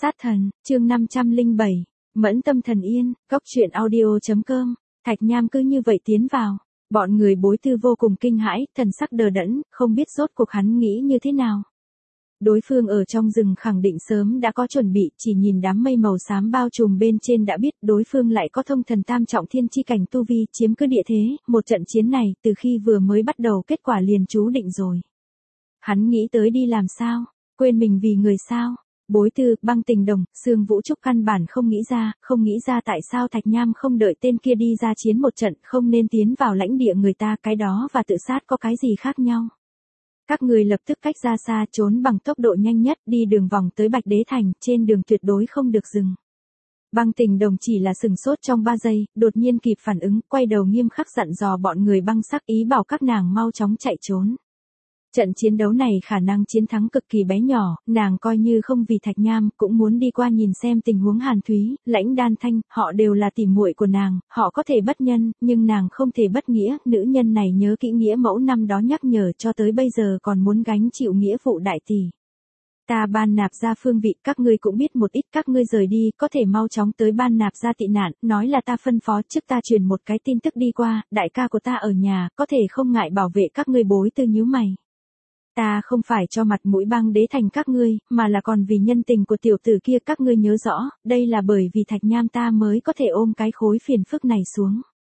Sát thần, chương 507, Mẫn tâm thần yên, Cốc truyện audio.com, Thạch Nham cứ như vậy tiến vào. Bọn người Bối Tư vô cùng kinh hãi, thần sắc đờ đẫn, không biết rốt cuộc hắn nghĩ như thế nào. Đối phương ở trong rừng khẳng định sớm đã có chuẩn bị, chỉ nhìn đám mây màu xám bao trùm bên trên đã biết đối phương lại có thông thần tam trọng thiên chi cảnh tu vi, chiếm cứ địa thế, một trận chiến này từ khi vừa mới bắt đầu kết quả liền chú định rồi. Hắn nghĩ tới đi làm sao, quên mình vì người sao. Bối Tư, Băng Tình Đồng, Sương Vũ Trúc căn bản không nghĩ ra tại sao Thạch Nham không đợi tên kia đi ra chiến một trận, không nên tiến vào lãnh địa người ta, cái đó và tự sát có cái gì khác nhau. Các người lập tức cách ra xa, trốn bằng tốc độ nhanh nhất, đi đường vòng tới Bạch Đế Thành, trên đường tuyệt đối không được dừng. Băng Tình Đồng chỉ là sừng sốt trong 3 giây, đột nhiên kịp phản ứng, quay đầu nghiêm khắc dặn dò bọn người Băng Sắc, ý bảo các nàng mau chóng chạy trốn. Trận chiến đấu này khả năng chiến thắng cực kỳ bé nhỏ, nàng coi như không vì Thạch Nham, cũng muốn đi qua nhìn xem tình huống Hàn Thúy, Lãnh Đan Thanh, họ đều là tỉ muội của nàng, họ có thể bất nhân, nhưng nàng không thể bất nghĩa, nữ nhân này nhớ kỹ nghĩa mẫu năm đó nhắc nhở cho tới bây giờ còn muốn gánh chịu nghĩa vụ đại tỷ. Ta Ban Nạp Gia phương vị, các ngươi cũng biết một ít, các ngươi rời đi, có thể mau chóng tới Ban Nạp Gia tị nạn, nói là ta phân phó, trước ta truyền một cái tin tức đi qua, đại ca của ta ở nhà, có thể không ngại bảo vệ các ngươi. Bối Tư nhíu mày. Ta không phải cho mặt mũi Băng Đế Thành các ngươi, mà là còn vì nhân tình của tiểu tử kia, các ngươi nhớ rõ, đây là bởi vì Thạch Nham ta mới có thể ôm cái khối phiền phức này xuống.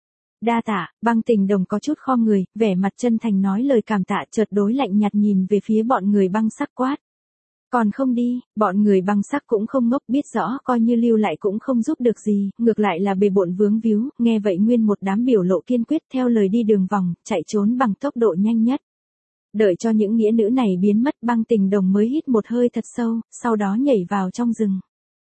Đa tạ. Băng Tình Đồng có chút khom người, vẻ mặt chân thành nói lời cảm tạ, chợt đối lạnh nhạt nhìn về phía bọn người Băng Sắc quát. Còn không đi. Bọn người Băng Sắc cũng không ngốc, biết rõ coi như lưu lại cũng không giúp được gì, ngược lại là bề bộn vướng víu, nghe vậy nguyên một đám biểu lộ kiên quyết, theo lời đi đường vòng, chạy trốn bằng tốc độ nhanh nhất. Đợi cho những nghĩa nữ này biến mất, Băng Tình Đồng mới hít một hơi thật sâu, sau đó nhảy vào trong rừng.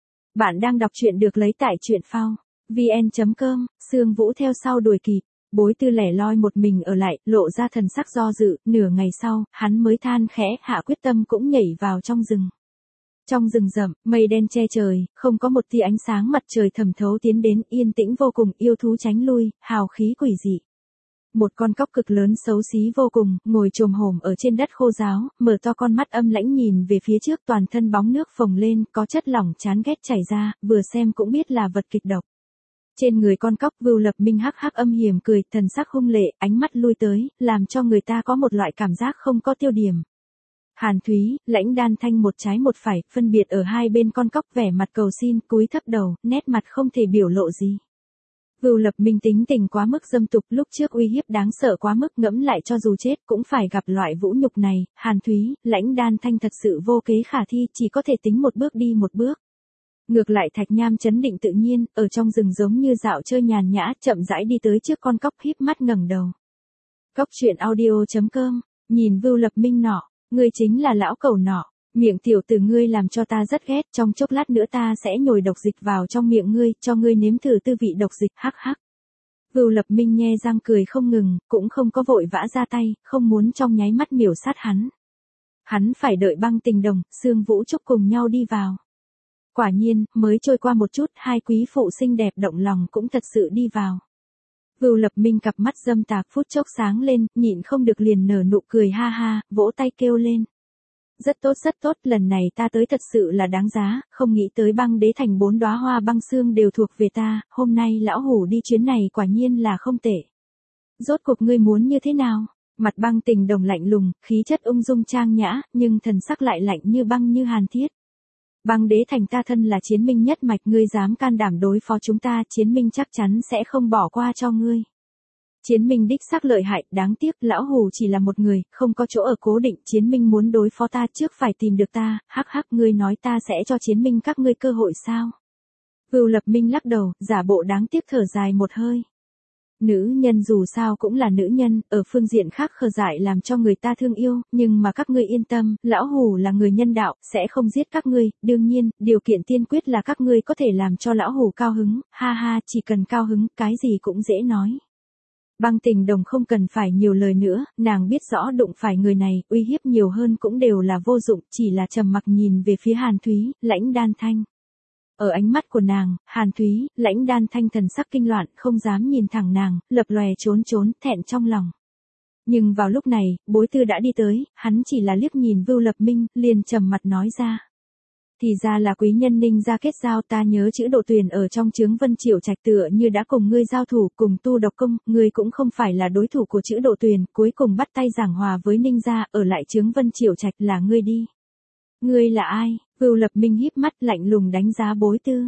Bạn đang đọc truyện được lấy tại truyện phao vn.com, Sương Vũ theo sau đuổi kịp. Bối Tư lẻ loi một mình ở lại, lộ ra thần sắc do dự, nửa ngày sau, hắn mới than khẽ, hạ quyết tâm cũng nhảy vào trong rừng. Trong rừng rậm, mây đen che trời, không có một tia ánh sáng mặt trời thẩm thấu tiến đến, yên tĩnh vô cùng, yêu thú tránh lui, hào khí quỷ dị. Một con cóc cực lớn xấu xí vô cùng, ngồi chồm hổm ở trên đất khô ráo, mở to con mắt âm lãnh nhìn về phía trước, toàn thân bóng nước phồng lên, có chất lỏng chán ghét chảy ra, vừa xem cũng biết là vật kịch độc. Trên người con cóc Vưu Lập Minh hắc hắc âm hiểm cười, thần sắc hung lệ, ánh mắt lui tới, làm cho người ta có một loại cảm giác không có tiêu điểm. Hàn Thúy, Lãnh Đan Thanh một trái một phải, phân biệt ở hai bên con cóc, vẻ mặt cầu xin, cúi thấp đầu, nét mặt không thể biểu lộ gì. Vưu Lập Minh tính tình quá mức dâm tục, lúc trước uy hiếp đáng sợ quá mức, ngẫm lại cho dù chết cũng phải gặp loại vũ nhục này. Hàn Thúy, Lãnh Đan Thanh thật sự vô kế khả thi, chỉ có thể tính một bước đi một bước. Ngược lại Thạch Nham trấn định tự nhiên, ở trong rừng giống như dạo chơi nhàn nhã, chậm rãi đi tới trước con cóc, híp mắt ngẩng đầu. Cốc truyện audio.com, nhìn Vưu Lập Minh nọ, ngươi chính là lão cẩu nọ. Miệng tiểu tử ngươi làm cho ta rất ghét, trong chốc lát nữa ta sẽ nhồi độc dịch vào trong miệng ngươi, cho ngươi nếm thử tư vị độc dịch, hắc hắc. Vưu Lập Minh nhe răng cười không ngừng, cũng không có vội vã ra tay, không muốn trong nháy mắt miểu sát hắn. Hắn phải đợi Băng Tình Đồng, Sương Vũ Trúc cùng nhau đi vào. Quả nhiên, mới trôi qua một chút, hai quý phụ xinh đẹp động lòng cũng thật sự đi vào. Vưu Lập Minh cặp mắt dâm tà phút chốc sáng lên, nhịn không được liền nở nụ cười ha ha, vỗ tay kêu lên. Rất tốt, lần này ta tới thật sự là đáng giá, không nghĩ tới Băng Đế Thành 4 đóa hoa băng xương đều thuộc về ta, hôm nay lão hủ đi chuyến này quả nhiên là không tệ. Rốt cuộc ngươi muốn như thế nào? Mặt Băng Tình Đồng lạnh lùng, khí chất ung dung trang nhã, nhưng thần sắc lại lạnh như băng như hàn thiết. Băng Đế Thành ta thân là chiến minh nhất mạch, ngươi dám can đảm đối phó chúng ta, chiến minh chắc chắn sẽ không bỏ qua cho ngươi. Chiến minh đích xác lợi hại, đáng tiếc lão hủ chỉ là một người, không có chỗ ở cố định, chiến minh muốn đối phó ta trước phải tìm được ta, hắc hắc, ngươi nói ta sẽ cho chiến minh các ngươi cơ hội sao? Vưu Lập Minh lắc đầu, giả bộ đáng tiếc thở dài một hơi. Nữ nhân dù sao cũng là nữ nhân, ở phương diện khác khờ dại làm cho người ta thương yêu, nhưng mà các ngươi yên tâm, lão hủ là người nhân đạo, sẽ không giết các ngươi, đương nhiên, điều kiện tiên quyết là các ngươi có thể làm cho lão hủ cao hứng, ha ha, chỉ cần cao hứng, cái gì cũng dễ nói. Băng Tình Đồng không cần phải nhiều lời nữa, nàng biết rõ đụng phải người này, uy hiếp nhiều hơn cũng đều là vô dụng, chỉ là trầm mặc nhìn về phía Hàn Thúy, Lãnh Đan Thanh. Ở ánh mắt của nàng, Hàn Thúy, Lãnh Đan Thanh thần sắc kinh loạn, không dám nhìn thẳng nàng, lập lòe trốn, thẹn trong lòng. Nhưng vào lúc này, Bối Tư đã đi tới, hắn chỉ là liếc nhìn Vưu Lập Minh, liền trầm mặt nói ra. Thì ra là quý nhân Ninh gia kết giao, ta nhớ chữ Độ Tuyền ở trong chướng Vân Triệu Trạch tựa như đã cùng ngươi giao thủ, cùng tu độc công, ngươi cũng không phải là đối thủ của chữ Độ Tuyền, cuối cùng bắt tay giảng hòa với Ninh gia, ở lại chướng Vân Triệu Trạch là ngươi đi. Ngươi là ai? Vưu Lập Minh híp mắt lạnh lùng đánh giá Bối Tư.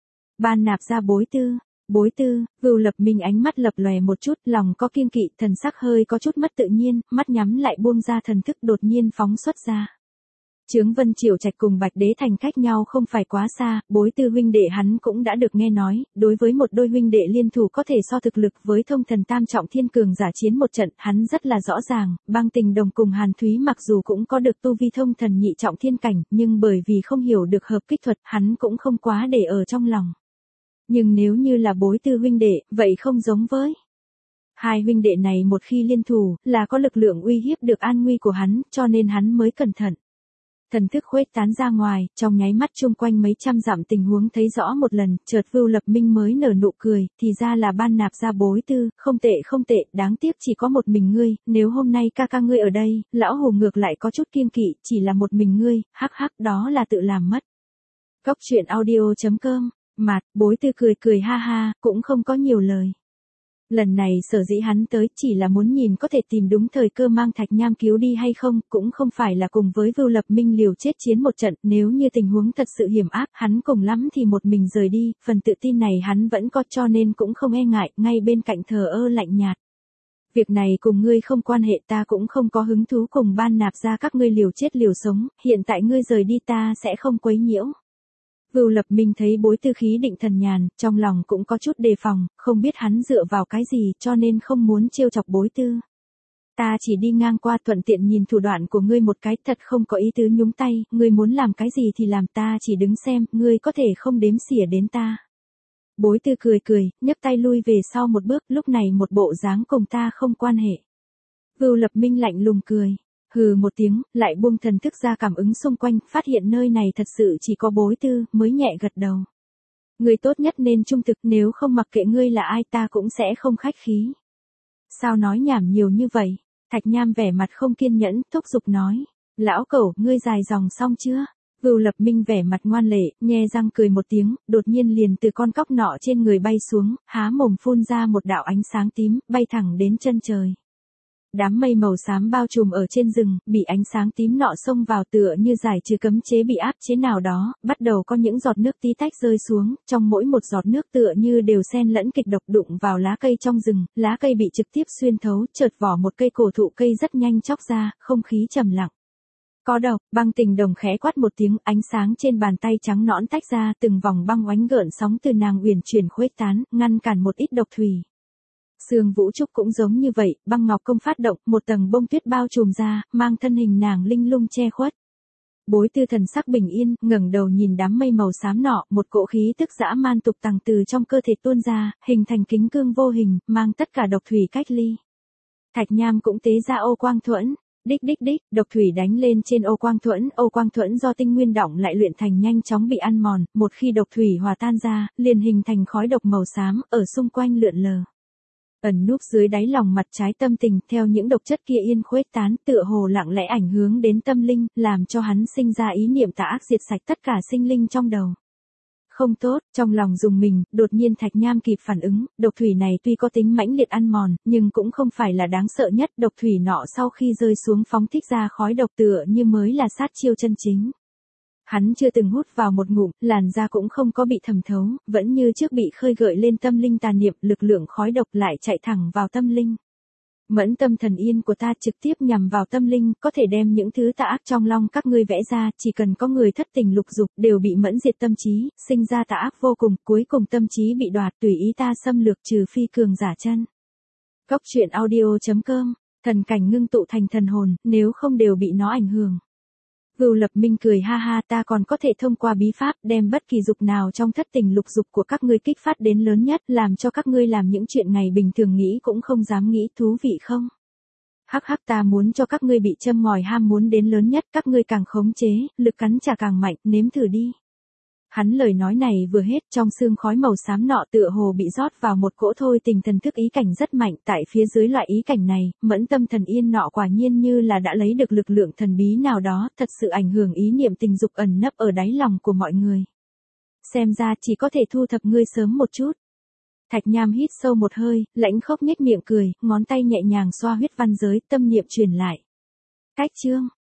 Ban nạp ra Bối Tư. Bối Tư, Vưu Lập Minh ánh mắt lập lòe một chút, lòng có kiêng kỵ, thần sắc hơi có chút mất tự nhiên, mắt nhắm lại buông ra thần thức đột nhiên phóng xuất ra. Chướng Vân Triệu Trạch cùng Bạch Đế Thành cách nhau không phải quá xa, Bối Tư huynh đệ hắn cũng đã được nghe nói, đối với một đôi huynh đệ liên thủ có thể so thực lực với thông thần tam trọng thiên cường giả chiến một trận, hắn rất là rõ ràng, Băng Tình Đồng cùng Hàn Thúy mặc dù cũng có được tu vi thông thần nhị trọng thiên cảnh, nhưng bởi vì không hiểu được hợp kích thuật, hắn cũng không quá để ở trong lòng. Nhưng nếu như là Bối Tư huynh đệ, vậy không giống với. Hai huynh đệ này một khi liên thủ, là có lực lượng uy hiếp được an nguy của hắn, cho nên hắn mới cẩn thận. Thần thức khuếch tán ra ngoài, trong nháy mắt chung quanh mấy trăm dặm tình huống thấy rõ một lần, chợt Vưu Lập Minh mới nở nụ cười, thì ra là ban nạp ra Bối Tư, không tệ, đáng tiếc chỉ có một mình ngươi, nếu hôm nay ca ca ngươi ở đây, lão hù ngược lại có chút kiêng kỵ, chỉ là một mình ngươi, hắc đó là tự làm mất. Cóc truyện audio.com, Mạt, Bối Tư cười ha ha, cũng không có nhiều lời. Lần này sở dĩ hắn tới chỉ là muốn nhìn có thể tìm đúng thời cơ mang Thạch Nham cứu đi hay không, cũng không phải là cùng với Vưu Lập Minh liều chết chiến một trận, nếu như tình huống thật sự hiểm ác, hắn cùng lắm thì một mình rời đi, phần tự tin này hắn vẫn có cho nên cũng không e ngại, ngay bên cạnh thờ ơ lạnh nhạt. Việc này cùng ngươi không quan hệ, ta cũng không có hứng thú cùng ban nạp ra các ngươi liều chết liều sống, hiện tại ngươi rời đi ta sẽ không quấy nhiễu. Vưu Lập Minh thấy Bối Tư khí định thần nhàn, trong lòng cũng có chút đề phòng, không biết hắn dựa vào cái gì cho nên không muốn trêu chọc Bối Tư. Ta chỉ đi ngang qua thuận tiện nhìn thủ đoạn của ngươi một cái, thật không có ý tứ nhúng tay, ngươi muốn làm cái gì thì làm, ta chỉ đứng xem, ngươi có thể không đếm xỉa đến ta. Bối Tư cười, nhấc tay lui về sau một bước, lúc này một bộ dáng cùng ta không quan hệ. Vưu Lập Minh lạnh lùng cười. Hừ một tiếng, lại buông thần thức ra cảm ứng xung quanh, phát hiện nơi này thật sự chỉ có Bối Tư, mới nhẹ gật đầu. Ngươi tốt nhất nên trung thực, nếu không mặc kệ ngươi là ai ta cũng sẽ không khách khí. Sao nói nhảm nhiều như vậy? Thạch Nham vẻ mặt không kiên nhẫn, thúc giục nói. Lão cẩu, ngươi dài dòng xong chưa? Vưu Lập Minh vẻ mặt ngoan lệ, nhe răng cười một tiếng, đột nhiên liền từ con cóc nọ trên người bay xuống, há mồm phun ra một đạo ánh sáng tím, bay thẳng đến chân trời. Đám mây màu xám bao trùm ở trên rừng, bị ánh sáng tím nọ xông vào tựa như giải trừ cấm chế bị áp chế nào đó, bắt đầu có những giọt nước tí tách rơi xuống, trong mỗi một giọt nước tựa như đều xen lẫn kịch độc đụng vào lá cây trong rừng, lá cây bị trực tiếp xuyên thấu, chợt vỏ một cây cổ thụ cây rất nhanh chóc ra, không khí trầm lặng. Có độc, Băng Tình Đồng khẽ quát một tiếng, ánh sáng trên bàn tay trắng nõn tách ra, từng vòng băng oánh gợn sóng từ nàng uyển chuyển khuếch tán, ngăn cản một ít độc thủy. Sương Vũ Trúc cũng giống như vậy, băng ngọc công phát động, một tầng bông tuyết bao trùm ra, mang thân hình nàng linh lung che khuất. Bối Tư thần sắc bình yên, ngẩng đầu nhìn đám mây màu xám nọ, một cỗ khí tức dã man tục tằng từ trong cơ thể tuôn ra, hình thành kính cương vô hình, mang tất cả độc thủy cách ly. Thạch Nham cũng tế ra ô quang thuẫn. Đích, độc thủy đánh lên trên ô quang thuẫn do tinh nguyên động lại luyện thành nhanh chóng bị ăn mòn, một khi độc thủy hòa tan ra, liền hình thành khói độc màu xám, ở xung quanh lượn lờ. Ẩn núp dưới đáy lòng mặt trái tâm tình, theo những độc chất kia yên khuếch tán, tựa hồ lặng lẽ ảnh hưởng đến tâm linh, làm cho hắn sinh ra ý niệm tà ác diệt sạch tất cả sinh linh trong đầu. Không tốt, trong lòng dùng mình, đột nhiên Thạch Nham kịp phản ứng, độc thủy này tuy có tính mãnh liệt ăn mòn, nhưng cũng không phải là đáng sợ nhất, độc thủy nọ sau khi rơi xuống phóng thích ra khói độc tựa như mới là sát chiêu chân chính. Hắn chưa từng hút vào một ngụm, làn da cũng không có bị thẩm thấu, vẫn như trước bị khơi gợi lên tâm linh tà niệm, lực lượng khói độc lại chạy thẳng vào tâm linh. Mẫn tâm thần yên của ta trực tiếp nhằm vào tâm linh, có thể đem những thứ tà ác trong lòng các ngươi vẽ ra, chỉ cần có người thất tình lục dục, đều bị mẫn diệt tâm trí, sinh ra tà ác vô cùng, cuối cùng tâm trí bị đoạt, tùy ý ta xâm lược trừ phi cường giả chân. Cóc truyện audio.com, thần cảnh ngưng tụ thành thần hồn, nếu không đều bị nó ảnh hưởng. Vưu Lập Minh cười ha ha, ta còn có thể thông qua bí pháp đem bất kỳ dục nào trong thất tình lục dục của các ngươi kích phát đến lớn nhất, làm cho các ngươi làm những chuyện ngày bình thường nghĩ cũng không dám nghĩ, thú vị không? Ta muốn cho các ngươi bị châm ngòi ham muốn đến lớn nhất, các ngươi càng khống chế, lực cắn trả càng mạnh, nếm thử đi. Hắn lời nói này vừa hết, trong xương khói màu xám nọ tựa hồ bị rót vào một cỗ thôi tình thần thức ý cảnh rất mạnh, tại phía dưới loại ý cảnh này, mẫn tâm thần yên nọ quả nhiên như là đã lấy được lực lượng thần bí nào đó, thật sự ảnh hưởng ý niệm tình dục ẩn nấp ở đáy lòng của mọi người. Xem ra chỉ có thể thu thập ngươi sớm một chút. Thạch Nham hít sâu một hơi, lãnh khốc nhếch miệng cười, ngón tay nhẹ nhàng xoa huyết văn giới, tâm niệm truyền lại. Cách chương